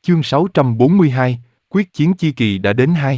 Chương 642, quyết chiến chi kỳ đã đến 2.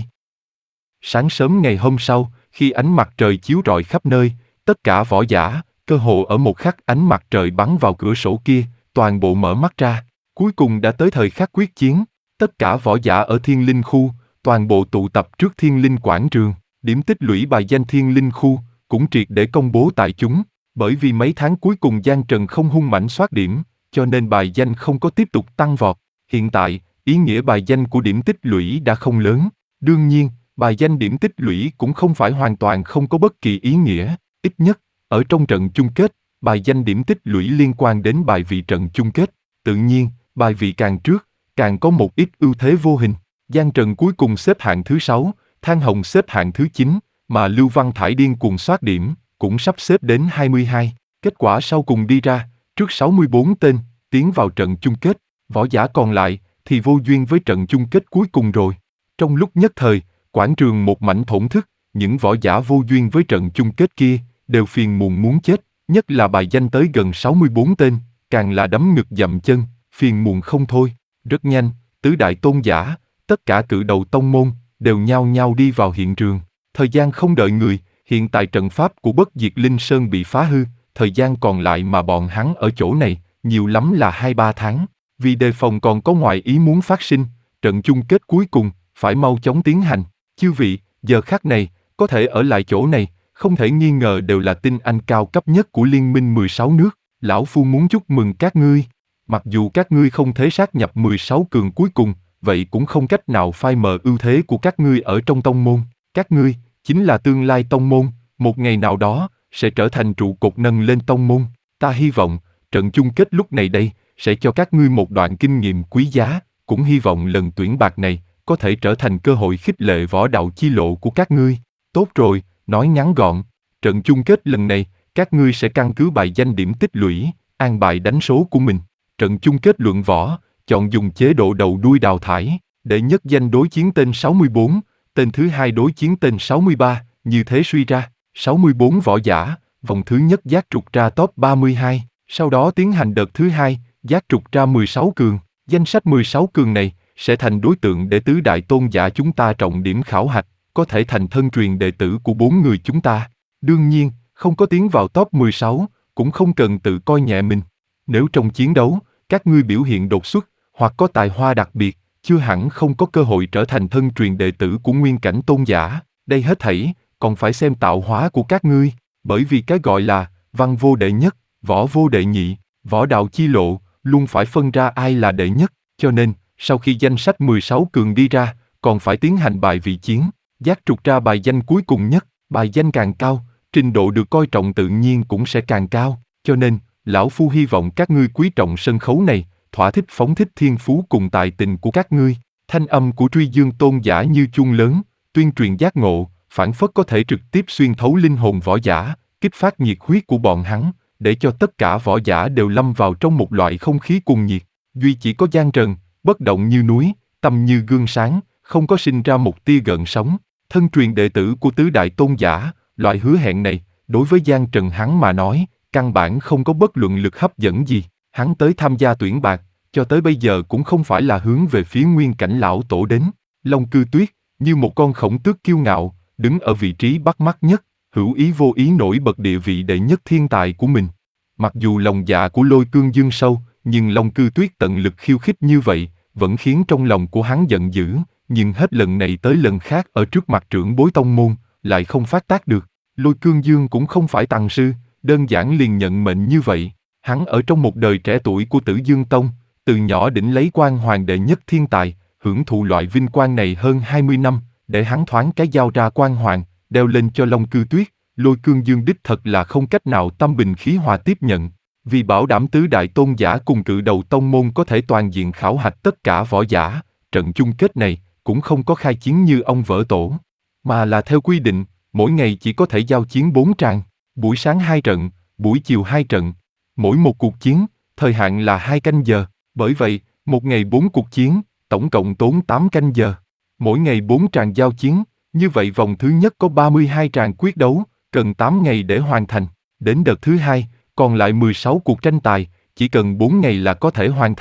Sáng sớm ngày hôm sau, khi ánh mặt trời chiếu rọi khắp nơi, tất cả võ giả, cơ hồ ở một khắc ánh mặt trời bắn vào cửa sổ kia, toàn bộ mở mắt ra. Cuối cùng đã tới thời khắc quyết chiến, tất cả võ giả ở Thiên Linh Khu, toàn bộ tụ tập trước Thiên Linh Quảng trường. Điểm tích lũy bài danh Thiên Linh Khu cũng triệt để công bố tại chúng, bởi vì mấy tháng cuối cùng Giang Trần không hung mãnh soát điểm, cho nên bài danh không có tiếp tục tăng vọt. Hiện tại, ý nghĩa bài danh của điểm tích lũy đã không lớn. Đương nhiên, bài danh điểm tích lũy cũng không phải hoàn toàn không có bất kỳ ý nghĩa, ít nhất, ở trong trận chung kết, bài danh điểm tích lũy liên quan đến bài vị trận chung kết. Tự nhiên, bài vị càng trước, càng có một ít ưu thế vô hình. Giang Trần cuối cùng xếp hạng thứ 6, Thang Hồng xếp hạng thứ 9, mà Lưu Văn Thải điên cuồng soát điểm, cũng sắp xếp đến 22. Kết quả sau cùng đi ra, trước 64 tên, tiến vào trận chung kết, võ giả còn lại thì vô duyên với trận chung kết cuối cùng rồi. Trong lúc nhất thời, quảng trường một mảnh thổn thức, những võ giả vô duyên với trận chung kết kia, đều phiền muộn muốn chết, nhất là bài danh tới gần 64 tên, càng là đấm ngực dậm chân, phiền muộn không thôi. Rất nhanh, tứ đại tôn giả, tất cả cự đầu tông môn, đều nhao nhao đi vào hiện trường. Thời gian không đợi người, hiện tại trận pháp của Bất Diệt Linh Sơn bị phá hư, thời gian còn lại mà bọn hắn ở chỗ này, nhiều lắm là 2-3 tháng. Vì đề phòng còn có ngoại ý muốn phát sinh, trận chung kết cuối cùng, phải mau chóng tiến hành. Chư vị, giờ khắc này, có thể ở lại chỗ này, không thể nghi ngờ đều là tinh anh cao cấp nhất của Liên minh 16 nước. Lão Phu muốn chúc mừng các ngươi. Mặc dù các ngươi không thể sát nhập 16 cường cuối cùng, vậy cũng không cách nào phai mờ ưu thế của các ngươi ở trong tông môn. Các ngươi, chính là tương lai tông môn, một ngày nào đó, sẽ trở thành trụ cột nâng lên tông môn. Ta hy vọng, trận chung kết lúc này đây, sẽ cho các ngươi một đoạn kinh nghiệm quý giá, cũng hy vọng lần tuyển bạc này, có thể trở thành cơ hội khích lệ võ đạo chi lộ của các ngươi. Tốt rồi, nói ngắn gọn, trận chung kết lần này, các ngươi sẽ căn cứ bài danh điểm tích lũy, an bài đánh số của mình. Trận chung kết luận võ, chọn dùng chế độ đầu đuôi đào thải, đệ nhất danh đối chiến tên 64, tên thứ hai đối chiến tên 63, như thế suy ra, 64 võ giả, vòng thứ nhất giác trục ra top 32, sau đó tiến hành đợt thứ hai, giác trục ra 16 cường. Danh sách 16 cường này sẽ thành đối tượng để tứ đại tôn giả chúng ta trọng điểm khảo hạch, có thể thành thân truyền đệ tử của 4 người chúng ta. Đương nhiên, không có tiến vào top 16, cũng không cần tự coi nhẹ mình. Nếu trong chiến đấu, các ngươi biểu hiện đột xuất, hoặc có tài hoa đặc biệt, chưa hẳn không có cơ hội trở thành thân truyền đệ tử của nguyên cảnh tôn giả. Đây hết thảy, còn phải xem tạo hóa của các ngươi, bởi vì cái gọi là văn vô đệ nhất, võ vô đệ nhị, võ đạo chi lộ, luôn phải phân ra ai là đệ nhất, cho nên, sau khi danh sách 16 cường đi ra, còn phải tiến hành bài vị chiến, giác trục ra bài danh cuối cùng nhất, bài danh càng cao, trình độ được coi trọng tự nhiên cũng sẽ càng cao, cho nên, Lão Phu hy vọng các ngươi quý trọng sân khấu này, thỏa thích phóng thích thiên phú cùng tài tình của các ngươi. Thanh âm của Truy Dương tôn giả như chuông lớn, tuyên truyền giác ngộ, phảng phất có thể trực tiếp xuyên thấu linh hồn võ giả, kích phát nhiệt huyết của bọn hắn, để cho tất cả võ giả đều lâm vào trong một loại không khí cuồng nhiệt. Duy chỉ có Giang Trần, bất động như núi, tâm như gương sáng, không có sinh ra một tia gợn sóng. Thân truyền đệ tử của tứ đại tôn giả, loại hứa hẹn này, đối với Giang Trần hắn mà nói, căn bản không có bất luận lực hấp dẫn gì. Hắn tới tham gia tuyển bạc, cho tới bây giờ cũng không phải là hướng về phía nguyên cảnh lão tổ đến. Long Cư Tuyết, như một con khổng tước kiêu ngạo, đứng ở vị trí bắt mắt nhất, hữu ý vô ý nổi bật địa vị đệ nhất thiên tài của mình. Mặc dù lòng dạ của Lôi Cương Dương sâu, nhưng Long Cư Tuyết tận lực khiêu khích như vậy, vẫn khiến trong lòng của hắn giận dữ, nhưng hết lần này tới lần khác ở trước mặt trưởng bối tông môn, lại không phát tác được. Lôi Cương Dương cũng không phải tàng sư, đơn giản liền nhận mệnh như vậy. Hắn ở trong một đời trẻ tuổi của Tử Dương Tông, từ nhỏ đỉnh lấy quan hoàng đệ nhất thiên tài, hưởng thụ loại vinh quang này hơn 20 năm, để hắn thoáng cái giao ra quan hoàng, đeo lên cho Long Cư Tuyết. Lôi Cương Dương đích thật là không cách nào tâm bình khí hòa tiếp nhận, vì bảo đảm tứ đại tôn giả cùng cự đầu tông môn có thể toàn diện khảo hạch tất cả võ giả, trận chung kết này cũng không có khai chiến như ông vỡ tổ, mà là theo quy định, mỗi ngày chỉ có thể giao chiến 4 tràng, buổi sáng 2 trận, buổi chiều 2 trận, mỗi một cuộc chiến, thời hạn là 2 canh giờ, bởi vậy, một ngày 4 cuộc chiến, tổng cộng tốn 8 canh giờ, mỗi ngày 4 tràng giao chiến, như vậy vòng thứ nhất có 32 tràng quyết đấu, cần 8 ngày để hoàn thành. Đến đợt thứ hai, còn lại 16 cuộc tranh tài, chỉ cần 4 ngày là có thể hoàn thành.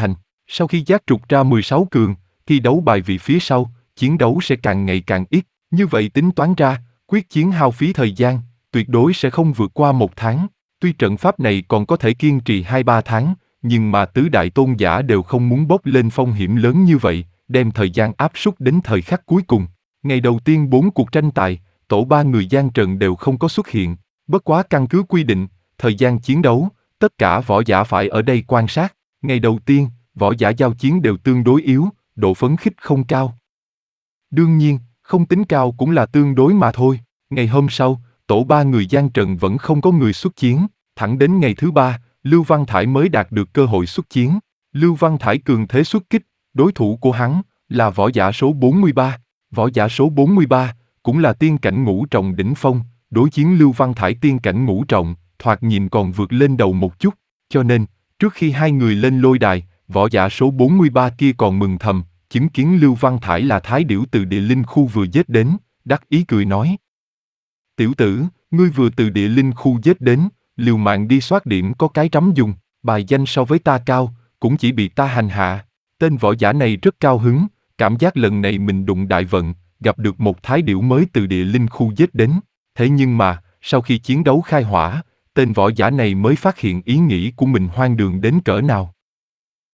Sau khi giác trục ra 16 cường, thi đấu bài vị phía sau, chiến đấu sẽ càng ngày càng ít. Như vậy tính toán ra, quyết chiến hao phí thời gian, tuyệt đối sẽ không vượt qua 1 tháng. Tuy trận pháp này còn có thể kiên trì 2-3 tháng, nhưng mà tứ đại tôn giả đều không muốn bốc lên phong hiểm lớn như vậy, đem thời gian áp suất đến thời khắc cuối cùng. Ngày đầu tiên 4 cuộc tranh tài, tổ 3 người Giang Trần đều không có xuất hiện. Bất quá căn cứ quy định, thời gian chiến đấu, tất cả võ giả phải ở đây quan sát. Ngày đầu tiên, võ giả giao chiến đều tương đối yếu, độ phấn khích không cao. Đương nhiên, không tính cao cũng là tương đối mà thôi. Ngày hôm sau, tổ 3 người Giang Trần vẫn không có người xuất chiến, thẳng đến ngày thứ 3, Lưu Văn Thải mới đạt được cơ hội xuất chiến. Lưu Văn Thải cường thế xuất kích, đối thủ của hắn là võ giả số 43. Võ giả số 43 cũng là tiên cảnh ngũ trọng đỉnh phong, đối chiến Lưu Văn Thải tiên cảnh ngũ trọng, thoạt nhìn còn vượt lên đầu một chút, cho nên, trước khi hai người lên lôi đài, võ giả số 43 kia còn mừng thầm, chứng kiến Lưu Văn Thải là thái điểu từ địa linh khu vừa giết đến, đắc ý cười nói. Tiểu tử, ngươi vừa từ địa linh khu giết đến, liều mạng đi soát điểm có cái trắm dùng, bài danh so với ta cao, cũng chỉ bị ta hành hạ. Tên võ giả này rất cao hứng, cảm giác lần này mình đụng đại vận, gặp được một thái điểu mới từ địa linh khu giết đến. Thế nhưng mà, sau khi chiến đấu khai hỏa, tên võ giả này mới phát hiện ý nghĩ của mình hoang đường đến cỡ nào.